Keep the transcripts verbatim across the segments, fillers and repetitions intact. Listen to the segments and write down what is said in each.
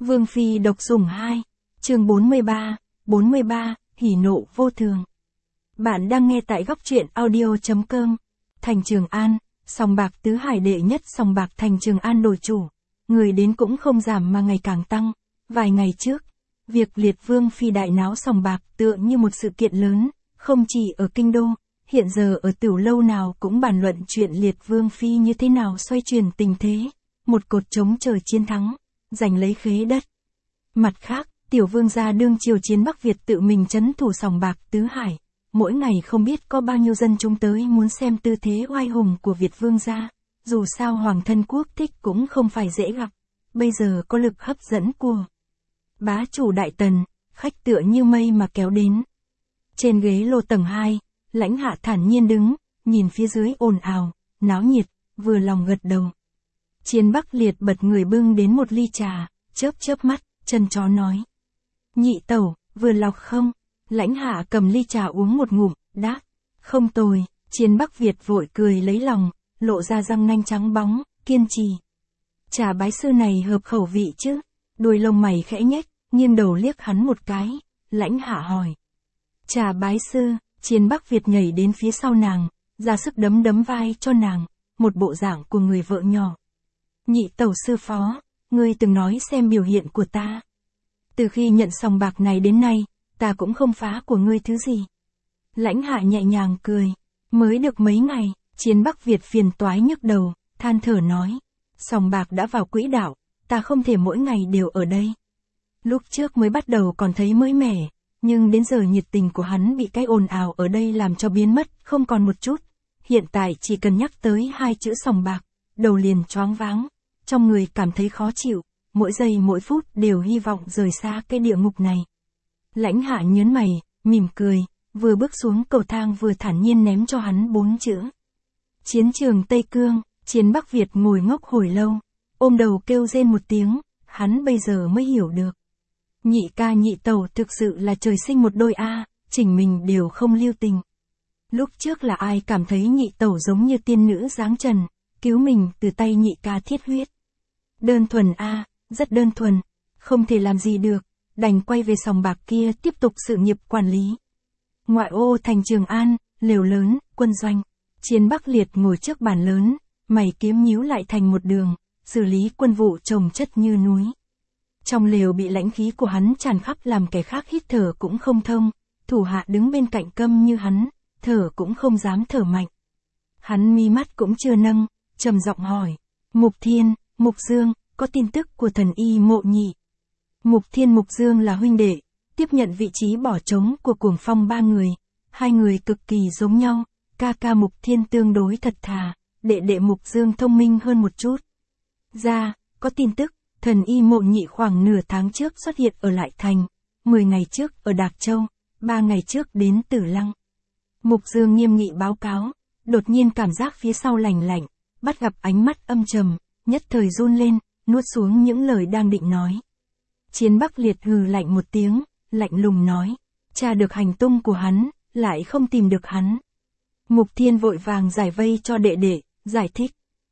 Vương Phi độc sủng hai, chương bốn mươi ba, bốn mươi ba, hỉ nộ vô thường. Bạn đang nghe tại góc truyện audio.com. Thành Trường An, sòng bạc tứ hải đệ nhất sòng bạc Thành Trường An đổi chủ. Người đến cũng không giảm mà ngày càng tăng. Vài ngày trước, việc liệt Vương Phi đại náo sòng bạc tựa như một sự kiện lớn, không chỉ ở Kinh Đô, hiện giờ ở Tửu Lâu nào cũng bàn luận chuyện liệt Vương Phi như thế nào xoay chuyển tình thế. Một cột chống trời chiến thắng, giành lấy khế đất. Mặt khác, tiểu vương gia đương triều chiến Bắc Việt tự mình trấn thủ sòng bạc tứ hải. Mỗi ngày không biết có bao nhiêu dân chúng tới muốn xem tư thế oai hùng của Việt vương gia. Dù sao hoàng thân quốc thích cũng không phải dễ gặp. Bây giờ có lực hấp dẫn của bá chủ Đại Tần, khách tựa như mây mà kéo đến. Trên ghế lô tầng hai, Lãnh Hạ thản nhiên đứng, nhìn phía dưới ồn ào, náo nhiệt, vừa lòng gật đầu. Chiến Bắc Liệt bật người bưng đến một ly trà, chớp chớp mắt, chân chó nói. Nhị tẩu, vừa lọc không? Lãnh Hạ cầm ly trà uống một ngụm, đáp. Không tồi. Chiến Bắc Việt vội cười lấy lòng, lộ ra răng nanh trắng bóng, kiên trì. Trà bái sư này hợp khẩu vị chứ? Đuôi lông mày khẽ nhếch, nghiêng đầu liếc hắn một cái. Lãnh Hạ hỏi. Trà bái sư? Chiến Bắc Việt nhảy đến phía sau nàng, ra sức đấm đấm vai cho nàng, một bộ dạng của người vợ nhỏ. Nhị tẩu sư phó, ngươi từng nói xem biểu hiện của ta. Từ khi nhận sòng bạc này đến nay, ta cũng không phá của ngươi thứ gì. Lãnh Hạ nhẹ nhàng cười, mới được mấy ngày, Chiến Bắc Việt phiền toái nhức đầu, than thở nói. Sòng bạc đã vào quỹ đạo, ta không thể mỗi ngày đều ở đây. Lúc trước mới bắt đầu còn thấy mới mẻ, nhưng đến giờ nhiệt tình của hắn bị cái ồn ào ở đây làm cho biến mất, không còn một chút. Hiện tại chỉ cần nhắc tới hai chữ sòng bạc, đầu liền choáng váng. Trong người cảm thấy khó chịu, mỗi giây mỗi phút đều hy vọng rời xa cái địa ngục này. Lãnh Hạ nhớn mày, mỉm cười, vừa bước xuống cầu thang vừa thản nhiên ném cho hắn bốn chữ. Chiến trường Tây Cương. Chiến Bắc Việt ngồi ngốc hồi lâu, ôm đầu kêu rên một tiếng, hắn bây giờ mới hiểu được. Nhị ca nhị tẩu thực sự là trời sinh một đôi a, chỉnh mình đều không lưu tình. Lúc trước là ai cảm thấy nhị tẩu giống như tiên nữ dáng trần, cứu mình từ tay nhị ca thiết huyết. Đơn thuần a, rất đơn thuần, không thể làm gì được, đành quay về sòng bạc kia tiếp tục sự nghiệp quản lý. Ngoại ô Thành Trường An, lều lớn, quân doanh. Chiến Bắc Liệt ngồi trước bàn lớn, mày kiếm nhíu lại thành một đường, xử lý quân vụ chồng chất như núi. Trong lều bị lãnh khí của hắn tràn khắp làm kẻ khác hít thở cũng không thông, thủ hạ đứng bên cạnh câm như hắn, thở cũng không dám thở mạnh. Hắn mi mắt cũng chưa nâng, trầm giọng hỏi, Mục Thiên, Mục Dương, có tin tức của thần y Mộ Nhị. Mục Thiên Mục Dương là huynh đệ, tiếp nhận vị trí bỏ trống của Cuồng Phong ba người, hai người cực kỳ giống nhau, ca ca Mục Thiên tương đối thật thà, đệ đệ Mục Dương thông minh hơn một chút. Ra, có tin tức, thần y Mộ Nhị khoảng nửa tháng trước xuất hiện ở Lại Thành, mười ngày trước ở Đạc Châu, ba ngày trước đến Tử Lăng. Mục Dương nghiêm nghị báo cáo, đột nhiên cảm giác phía sau lạnh lạnh, bắt gặp ánh mắt âm trầm, nhất thời run lên, nuốt xuống những lời đang định nói. Chiến Bắc Liệt hừ lạnh một tiếng, lạnh lùng nói, tra được hành tung của hắn, lại không tìm được hắn. Mục Thiên vội vàng giải vây cho đệ đệ, giải thích.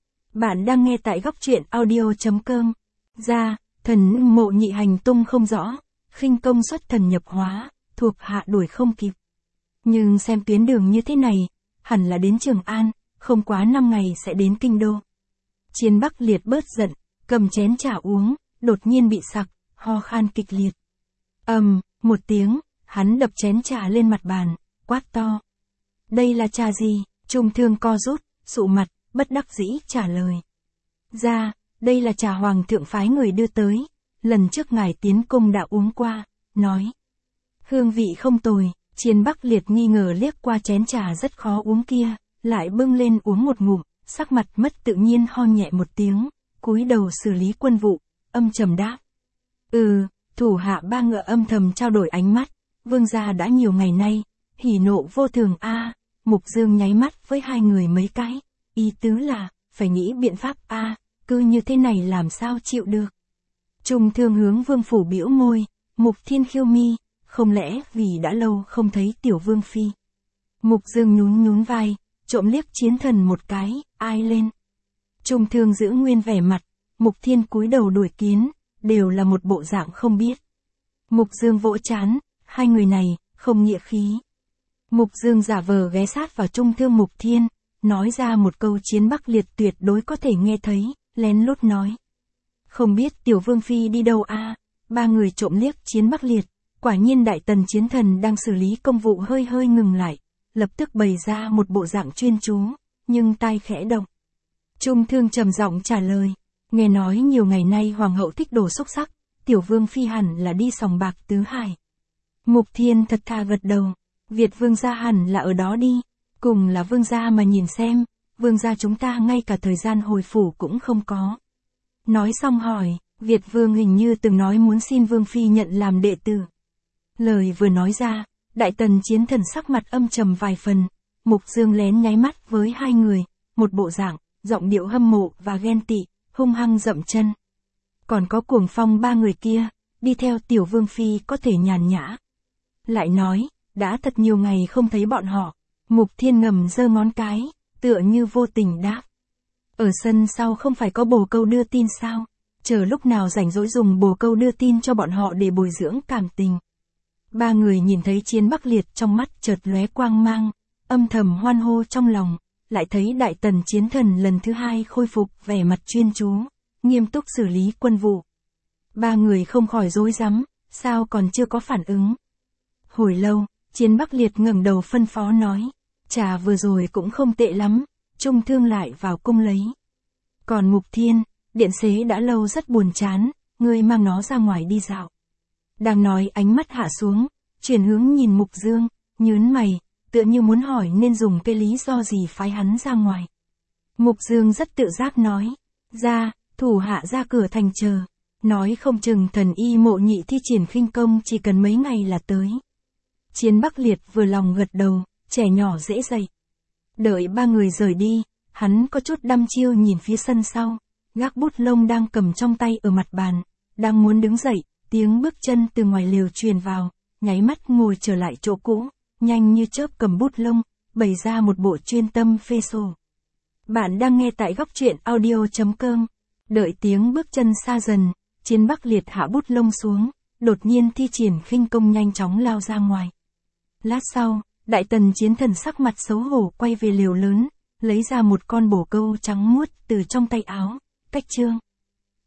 Bạn đang nghe tại góc truyện audio.com. Ra, thần Mộ Nhị hành tung không rõ, khinh công xuất thần nhập hóa, thuộc hạ đuổi không kịp. Nhưng xem tuyến đường như thế này, hẳn là đến Trường An, không quá năm ngày sẽ đến Kinh Đô. Chiến Bắc Liệt bớt giận, cầm chén trà uống, đột nhiên bị sặc, ho khan kịch liệt. Ầm, um, một tiếng, hắn đập chén trà lên mặt bàn, quát to. Đây là trà gì? Trung Thương co rút, sụ mặt, bất đắc dĩ trả lời. Ra, đây là trà hoàng thượng phái người đưa tới, lần trước ngài tiến cung đã uống qua, nói. Hương vị không tồi, Chiến Bắc Liệt nghi ngờ liếc qua chén trà rất khó uống kia, lại bưng lên uống một ngụm, sắc mặt mất tự nhiên ho nhẹ một tiếng, cúi đầu xử lý quân vụ, âm trầm đáp. Ừ, thủ hạ ba ngựa âm thầm trao đổi ánh mắt, vương gia đã nhiều ngày nay, hỉ nộ vô thường a. À, Mục Dương nháy mắt với hai người mấy cái, ý tứ là, phải nghĩ biện pháp a, à, cứ như thế này làm sao chịu được. Trung Thương hướng vương phủ bĩu môi, Mục Thiên khiêu mi, không lẽ vì đã lâu không thấy tiểu vương phi. Mục Dương nhún nhún vai, trộm liếc Chiến Thần một cái, ai lên. Trung Thương giữ nguyên vẻ mặt, Mục Thiên cúi đầu đuổi kiến, đều là một bộ dạng không biết. Mục Dương vỗ chán, hai người này, không nghĩa khí. Mục Dương giả vờ ghé sát vào Trung Thương Mục Thiên, nói ra một câu chiến bắc liệt tuyệt đối có thể nghe thấy, lén lút nói. Không biết tiểu vương phi đi đâu a? Ba người trộm liếc chiến bắc liệt, quả nhiên đại tần chiến thần đang xử lý công vụ hơi hơi ngừng lại, lập tức bày ra một bộ dạng chuyên chú, nhưng tai khẽ động. Trung Thương trầm giọng trả lời, nghe nói nhiều ngày nay hoàng hậu thích đồ xúc sắc, tiểu vương phi hẳn là đi sòng bạc tứ hải. Mục Thiên thật thà gật đầu, Việt vương gia hẳn là ở đó đi, cùng là vương gia mà nhìn xem, vương gia chúng ta ngay cả thời gian hồi phủ cũng không có. Nói xong hỏi, Việt vương hình như từng nói muốn xin vương phi nhận làm đệ tử. Lời vừa nói ra, đại tần chiến thần sắc mặt âm trầm vài phần, Mục Dương lén nháy mắt với hai người, một bộ dạng, giọng điệu hâm mộ và ghen tị, hung hăng dậm chân. Còn có Cuồng Phong ba người kia, đi theo tiểu vương phi có thể nhàn nhã. Lại nói, đã thật nhiều ngày không thấy bọn họ, Mục Thiên ngầm giơ ngón cái, tựa như vô tình đáp. Ở sân sau không phải có bồ câu đưa tin sao, chờ lúc nào rảnh rỗi dùng bồ câu đưa tin cho bọn họ để bồi dưỡng cảm tình. Ba người nhìn thấy chiến bắc liệt trong mắt chợt lóe quang mang, âm thầm hoan hô trong lòng, lại thấy đại tần chiến thần lần thứ hai khôi phục vẻ mặt chuyên chú, nghiêm túc xử lý quân vụ. Ba người không khỏi rối rắm, sao còn chưa có phản ứng. Hồi lâu, chiến bắc liệt ngẩng đầu phân phó nói, trà vừa rồi cũng không tệ lắm, Trung Thương lại vào cung lấy. Còn Mục Thiên, điện xế đã lâu rất buồn chán, ngươi mang nó ra ngoài đi dạo. Đang nói ánh mắt hạ xuống, chuyển hướng nhìn Mục Dương, nhớn mày, tựa như muốn hỏi nên dùng cái lý do gì phái hắn ra ngoài. Mục Dương rất tự giác nói, ra, thủ hạ ra cửa thành chờ, nói không chừng thần y mộ nhị thi triển khinh công chỉ cần mấy ngày là tới. Chiến bắc liệt vừa lòng gật đầu, trẻ nhỏ dễ dạy. Đợi ba người rời đi, hắn có chút đăm chiêu nhìn phía sân sau, gác bút lông đang cầm trong tay ở mặt bàn, đang muốn đứng dậy, tiếng bước chân từ ngoài lều truyền vào, nháy mắt ngồi trở lại chỗ cũ, nhanh như chớp cầm bút lông, bày ra một bộ chuyên tâm phê sổ. Bạn đang nghe tại góc truyện audio chấm com. Đợi tiếng bước chân xa dần, chiến bắc liệt hạ bút lông xuống, đột nhiên thi triển khinh công nhanh chóng lao ra ngoài. Lát sau, đại tần chiến thần sắc mặt xấu hổ quay về lều lớn, lấy ra một con bồ câu trắng muốt từ trong tay áo, cách trương.